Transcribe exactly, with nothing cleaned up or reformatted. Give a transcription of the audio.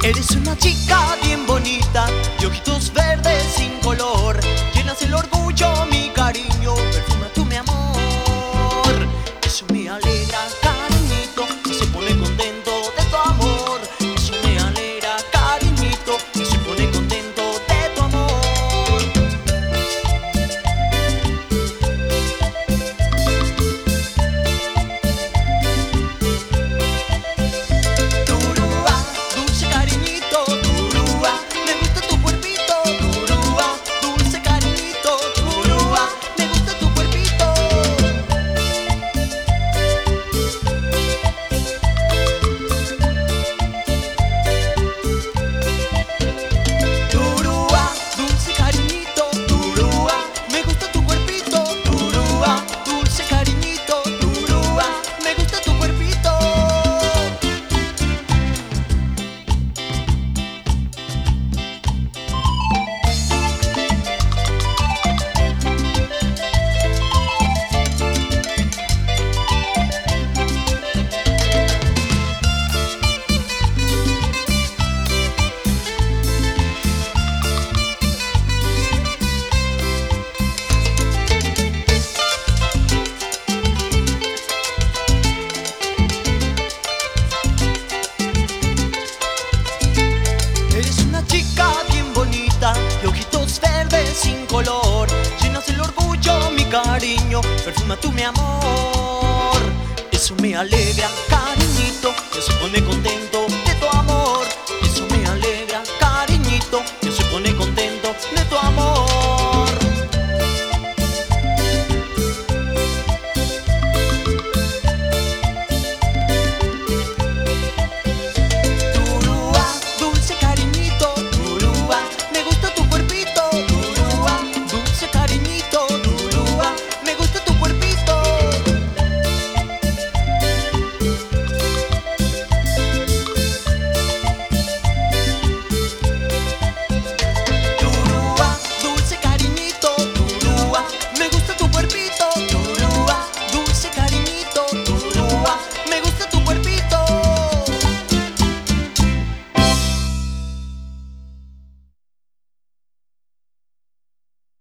Eres una chica bien bonita, de ojitos verdes sin color. Llenas el orgullo, mi cariño, perfuma tú mi amor. Eso me alegra, cariñito, y se pone contento de tu amor. Eso me alegra, cariñito, y se pone contento de tu amor. Turúa, dulce cariñito, turúa, me gusta tu cuerpito, turúa, dulce cariñito, turúa, me gusta tu cuerpito. Turúa, dulce cariñito, turúa, me gusta tu cuerpito, turúa, dulce cariñito, turúa, me gusta tu cuerpito. Eres una chica bien bonita, de ojitos verdes sin color. Llenas el orgullo, mi cariño, perfuma tú mi amor. Eso me alegra, cariñito, que se pone contento